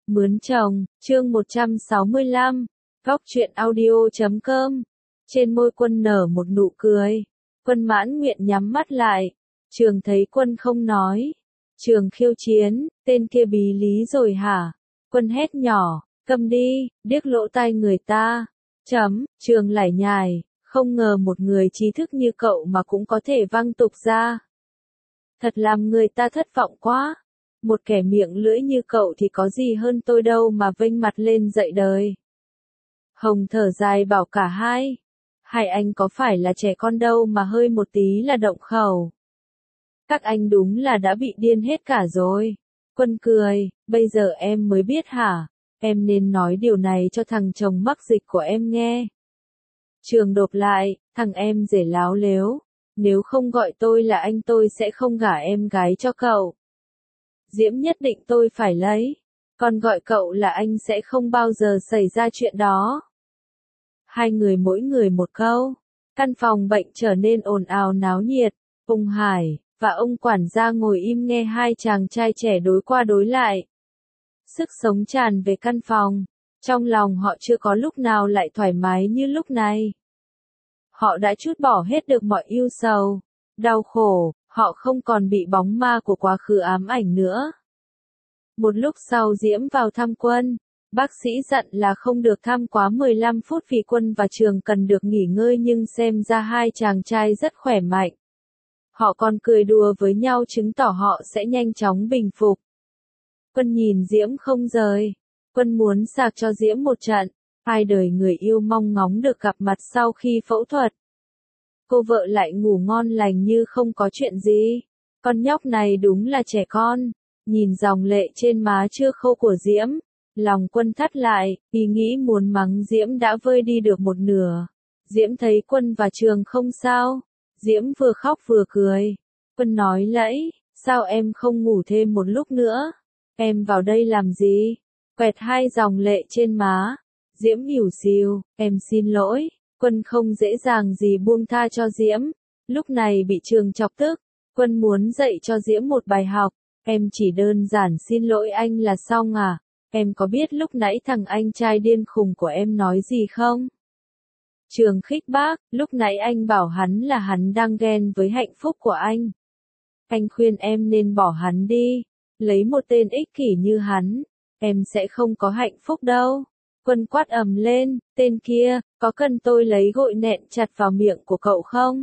Mướn chồng, chương 165, góc truyện audio.com. Trên môi Quân nở một nụ cười. Quân mãn nguyện nhắm mắt lại. Trường thấy Quân không nói. Trường khiêu chiến, tên kia bí lý rồi hả? Quân hét nhỏ, câm đi, điếc lỗ tai người ta. Trường lải nhải, không ngờ một người trí thức như cậu mà cũng có thể văng tục ra. Thật làm người ta thất vọng quá. Một kẻ miệng lưỡi như cậu thì có gì hơn tôi đâu mà vênh mặt lên dạy đời. Hồng thở dài bảo cả hai. Hai anh có phải là trẻ con đâu mà hơi một tí là động khẩu. Các anh đúng là đã bị điên hết cả rồi. Quân cười, bây giờ em mới biết hả? Em nên nói điều này cho thằng chồng mắc dịch của em nghe. Trường đột lại, thằng em rể láo lếu. Nếu không gọi tôi là anh tôi sẽ không gả em gái cho cậu. Diễm nhất định tôi phải lấy. Còn gọi cậu là anh sẽ không bao giờ xảy ra chuyện đó. Hai người mỗi người một câu. Căn phòng bệnh trở nên ồn ào náo nhiệt. Ông Hải và ông quản gia ngồi im nghe hai chàng trai trẻ đối qua đối lại. Sức sống tràn về căn phòng. Trong lòng họ chưa có lúc nào lại thoải mái như lúc này. Họ đã trút bỏ hết được mọi ưu sầu, đau khổ, họ không còn bị bóng ma của quá khứ ám ảnh nữa. Một lúc sau Diễm vào thăm Quân. Bác sĩ dặn là không được thăm quá 15 phút vì Quân và Trường cần được nghỉ ngơi, nhưng xem ra hai chàng trai rất khỏe mạnh. Họ còn cười đùa với nhau chứng tỏ họ sẽ nhanh chóng bình phục. Quân nhìn Diễm không rời. Quân muốn sạc cho Diễm một trận. Hai đời người yêu mong ngóng được gặp mặt sau khi phẫu thuật. Cô vợ lại ngủ ngon lành như không có chuyện gì. Con nhóc này đúng là trẻ con. Nhìn dòng lệ trên má chưa khô của Diễm, lòng Quân thắt lại, ý nghĩ muốn mắng Diễm đã vơi đi được một nửa. Diễm thấy Quân và Trường không sao. Diễm vừa khóc vừa cười. Quân nói lẫy, sao em không ngủ thêm một lúc nữa? Em vào đây làm gì? Quẹt hai dòng lệ trên má. Diễm ỉu xìu, em xin lỗi. Quân không dễ dàng gì buông tha cho Diễm. Lúc này bị Trường chọc tức. Quân muốn dạy cho Diễm một bài học. Em chỉ đơn giản xin lỗi anh là xong à? Em có biết lúc nãy thằng anh trai điên khùng của em nói gì không? Trường khích bác, lúc nãy anh bảo hắn là hắn đang ghen với hạnh phúc của anh. Anh khuyên em nên bỏ hắn đi. Lấy một tên ích kỷ như hắn, em sẽ không có hạnh phúc đâu. Quân quát ầm lên, tên kia, có cần tôi lấy gội nện chặt vào miệng của cậu không?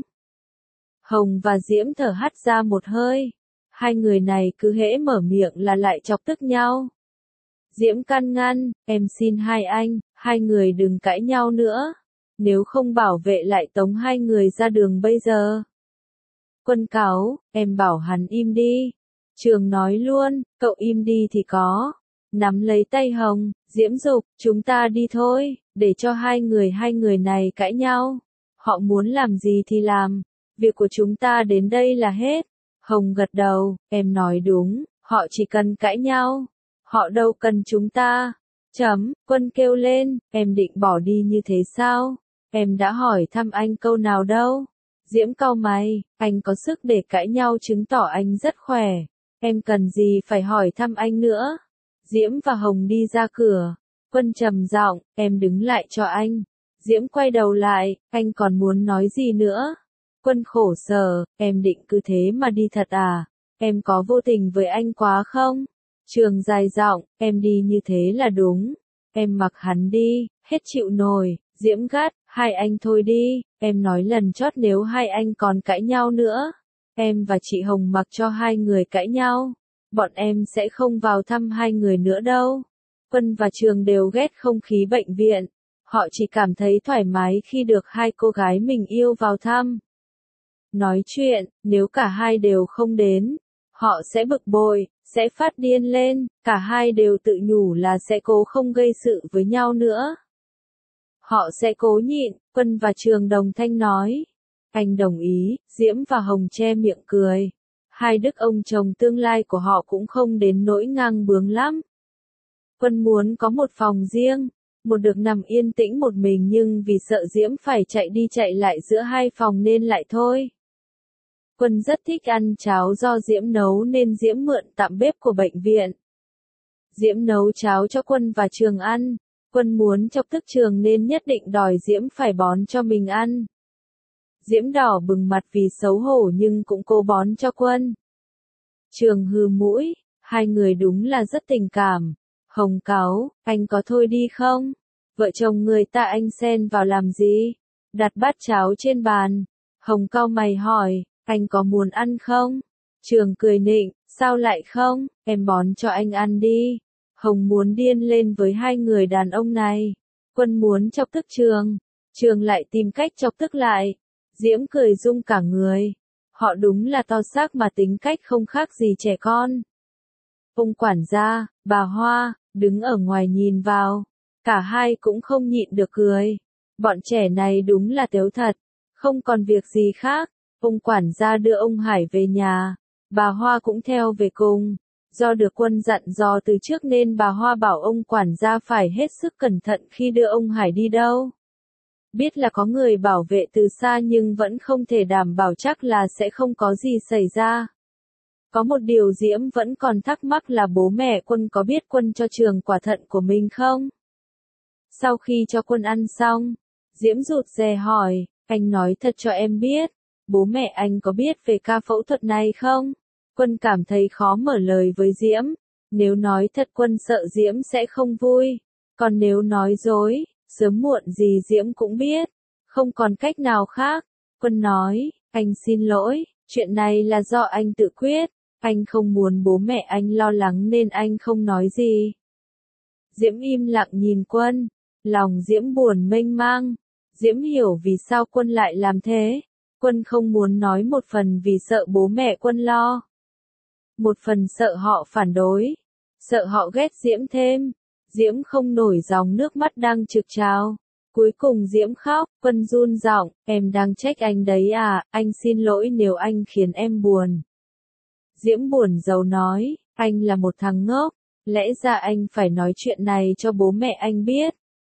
Hồng và Diễm thở hắt ra một hơi. Hai người này cứ hễ mở miệng là lại chọc tức nhau. Diễm can ngăn, em xin hai người đừng cãi nhau nữa. Nếu không bảo vệ lại tống hai người ra đường bây giờ. Quân cáu, em bảo hắn im đi. Trường nói luôn, cậu im đi thì có. Nắm lấy tay Hồng, Diễm dục, chúng ta đi thôi, để cho hai người này cãi nhau. Họ muốn làm gì thì làm, việc của chúng ta đến đây là hết. Hồng gật đầu, em nói đúng, họ chỉ cần cãi nhau. Họ đâu cần chúng ta. Quân kêu lên, em định bỏ đi như thế sao? Em đã hỏi thăm anh câu nào đâu? Diễm cau mày, anh có sức để cãi nhau chứng tỏ anh rất khỏe. Em cần gì phải hỏi thăm anh nữa? Diễm và Hồng đi ra cửa. Quân trầm giọng, em đứng lại cho anh. Diễm quay đầu lại, anh còn muốn nói gì nữa? Quân khổ sở, em định cứ thế mà đi thật à? Em có vô tình với anh quá không? Trường dài giọng, em đi như thế là đúng. Em mặc hắn đi, hết chịu nổi. Diễm gắt, hai anh thôi đi. Em nói lần chót nếu hai anh còn cãi nhau nữa, em và chị Hồng mặc cho hai người cãi nhau. Bọn em sẽ không vào thăm hai người nữa đâu. Quân và Trường đều ghét không khí bệnh viện. Họ chỉ cảm thấy thoải mái khi được hai cô gái mình yêu vào thăm. Nói chuyện, nếu cả hai đều không đến, họ sẽ bực bội, sẽ phát điên lên. Cả hai đều tự nhủ là sẽ cố không gây sự với nhau nữa. Họ sẽ cố nhịn, Quân và Trường đồng thanh nói. Anh đồng ý, Diễm và Hồng che miệng cười. Hai đức ông chồng tương lai của họ cũng không đến nỗi ngang bướng lắm. Quân muốn có một phòng riêng, một được nằm yên tĩnh một mình, nhưng vì sợ Diễm phải chạy đi chạy lại giữa hai phòng nên lại thôi. Quân rất thích ăn cháo do Diễm nấu nên Diễm mượn tạm bếp của bệnh viện. Diễm nấu cháo cho Quân và Trường ăn. Quân muốn chọc tức Trường nên nhất định đòi Diễm phải bón cho mình ăn. Diễm đỏ bừng mặt vì xấu hổ nhưng cũng cố bón cho Quân. Trường hừ mũi, hai người đúng là rất tình cảm. Hồng cáu, anh có thôi đi không? Vợ chồng người ta anh xen vào làm gì? Đặt bát cháo trên bàn. Hồng cau mày hỏi, anh có muốn ăn không? Trường cười nịnh, sao lại không, em bón cho anh ăn đi. Hồng muốn điên lên với hai người đàn ông này. Quân muốn chọc tức Trường. Trường lại tìm cách chọc tức lại. Diễm cười rung cả người. Họ đúng là to xác mà tính cách không khác gì trẻ con. Ông quản gia, bà Hoa, đứng ở ngoài nhìn vào. Cả hai cũng không nhịn được cười. Bọn trẻ này đúng là tếu thật. Không còn việc gì khác. Ông quản gia đưa ông Hải về nhà. Bà Hoa cũng theo về cùng. Do được Quân dặn dò từ trước nên bà Hoa bảo ông quản gia phải hết sức cẩn thận khi đưa ông Hải đi đâu. Biết là có người bảo vệ từ xa nhưng vẫn không thể đảm bảo chắc là sẽ không có gì xảy ra. Có một điều Diễm vẫn còn thắc mắc là bố mẹ Quân có biết Quân cho Trường quả thận của mình không? Sau khi cho Quân ăn xong, Diễm rụt rè hỏi, anh nói thật cho em biết, bố mẹ anh có biết về ca phẫu thuật này không? Quân cảm thấy khó mở lời với Diễm. Nếu nói thật Quân sợ Diễm sẽ không vui. Còn nếu nói dối, sớm muộn gì Diễm cũng biết. Không còn cách nào khác. Quân nói, anh xin lỗi, chuyện này là do anh tự quyết. Anh không muốn bố mẹ anh lo lắng nên anh không nói gì. Diễm im lặng nhìn Quân. Lòng Diễm buồn mênh mang. Diễm hiểu vì sao Quân lại làm thế. Quân không muốn nói một phần vì sợ bố mẹ Quân lo. Một phần sợ họ phản đối. Sợ họ ghét Diễm thêm. Diễm không nổi dòng nước mắt đang trực trào. Cuối cùng Diễm khóc, Quân run giọng, em đang trách anh đấy à, anh xin lỗi nếu anh khiến em buồn. Diễm buồn rầu nói, anh là một thằng ngốc, lẽ ra anh phải nói chuyện này cho bố mẹ anh biết.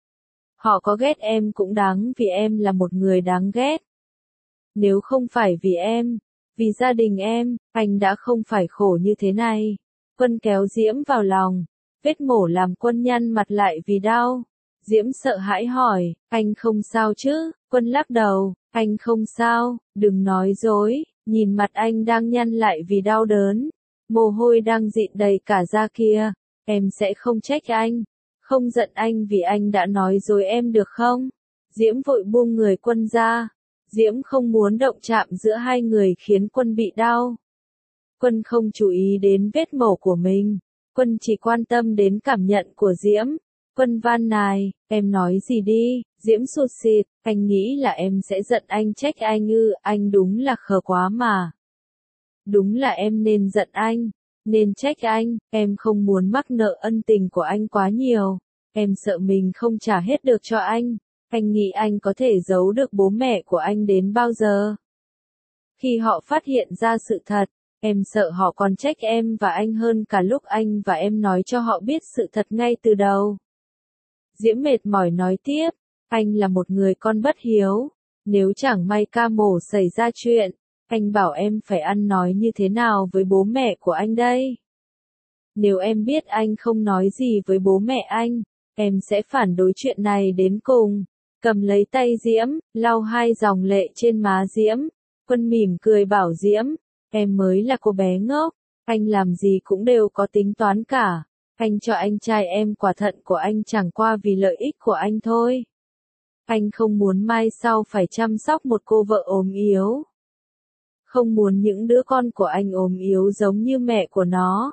Họ có ghét em cũng đáng vì em là một người đáng ghét. Nếu không phải vì em, vì gia đình em, anh đã không phải khổ như thế này. Quân kéo Diễm vào lòng. Vết mổ làm Quân nhăn mặt lại vì đau. Diễm sợ hãi hỏi, anh không sao chứ? Quân lắc đầu, anh không sao, đừng nói dối. Nhìn mặt anh đang nhăn lại vì đau đớn. Mồ hôi đang dịn đầy cả da kia. Em sẽ không trách anh. Không giận anh vì anh đã nói dối em được không? Diễm vội buông người Quân ra. Diễm không muốn động chạm giữa hai người khiến Quân bị đau. Quân không chú ý đến vết mổ của mình. Quân chỉ quan tâm đến cảm nhận của Diễm. Quân van nài, em nói gì đi, Diễm sụt sịt, anh nghĩ là em sẽ giận anh trách anh ư, anh đúng là khờ quá mà. Đúng là em nên giận anh, nên trách anh, em không muốn mắc nợ ân tình của anh quá nhiều. Em sợ mình không trả hết được cho anh nghĩ anh có thể giấu được bố mẹ của anh đến bao giờ. Khi họ phát hiện ra sự thật, em sợ họ còn trách em và anh hơn cả lúc anh và em nói cho họ biết sự thật ngay từ đầu. Diễm mệt mỏi nói tiếp, anh là một người con bất hiếu. Nếu chẳng may ca mổ xảy ra chuyện, anh bảo em phải ăn nói như thế nào với bố mẹ của anh đây? Nếu em biết anh không nói gì với bố mẹ anh, em sẽ phản đối chuyện này đến cùng. Cầm lấy tay Diễm, lau hai dòng lệ trên má Diễm. Quân mỉm cười bảo Diễm, em mới là cô bé ngốc, anh làm gì cũng đều có tính toán cả. Anh cho anh trai em quả thận của anh chẳng qua vì lợi ích của anh thôi. Anh không muốn mai sau phải chăm sóc một cô vợ ốm yếu. Không muốn những đứa con của anh ốm yếu giống như mẹ của nó.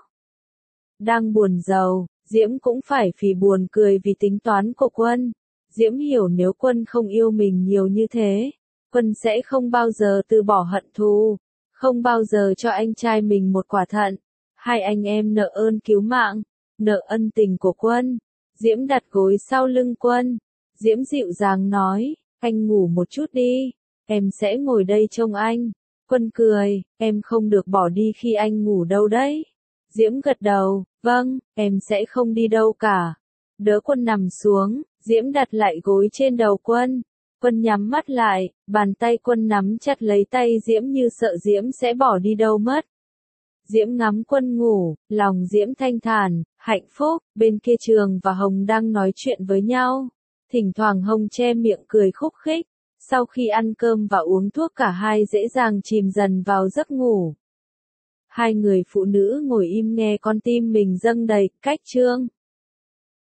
Đang buồn rầu, Diễm cũng phải phì buồn cười vì tính toán của Quân. Diễm hiểu nếu Quân không yêu mình nhiều như thế, Quân sẽ không bao giờ từ bỏ hận thù, không bao giờ cho anh trai mình một quả thận. Hai anh em nợ ơn cứu mạng, nợ ân tình của Quân. Diễm đặt gối sau lưng Quân. Diễm dịu dàng nói, anh ngủ một chút đi, em sẽ ngồi đây trông anh. Quân cười, em không được bỏ đi khi anh ngủ đâu đấy. Diễm gật đầu, vâng, em sẽ không đi đâu cả. Đỡ Quân nằm xuống, Diễm đặt lại gối trên đầu Quân. Quân nhắm mắt lại, bàn tay Quân nắm chặt lấy tay Diễm như sợ Diễm sẽ bỏ đi đâu mất. Diễm ngắm Quân ngủ, lòng Diễm thanh thản, hạnh phúc, bên kia Trường và Hồng đang nói chuyện với nhau. Thỉnh thoảng Hồng che miệng cười khúc khích. Sau khi ăn cơm và uống thuốc cả hai dễ dàng chìm dần vào giấc ngủ. Hai người phụ nữ ngồi im nghe con tim mình dâng đầy, cách chương.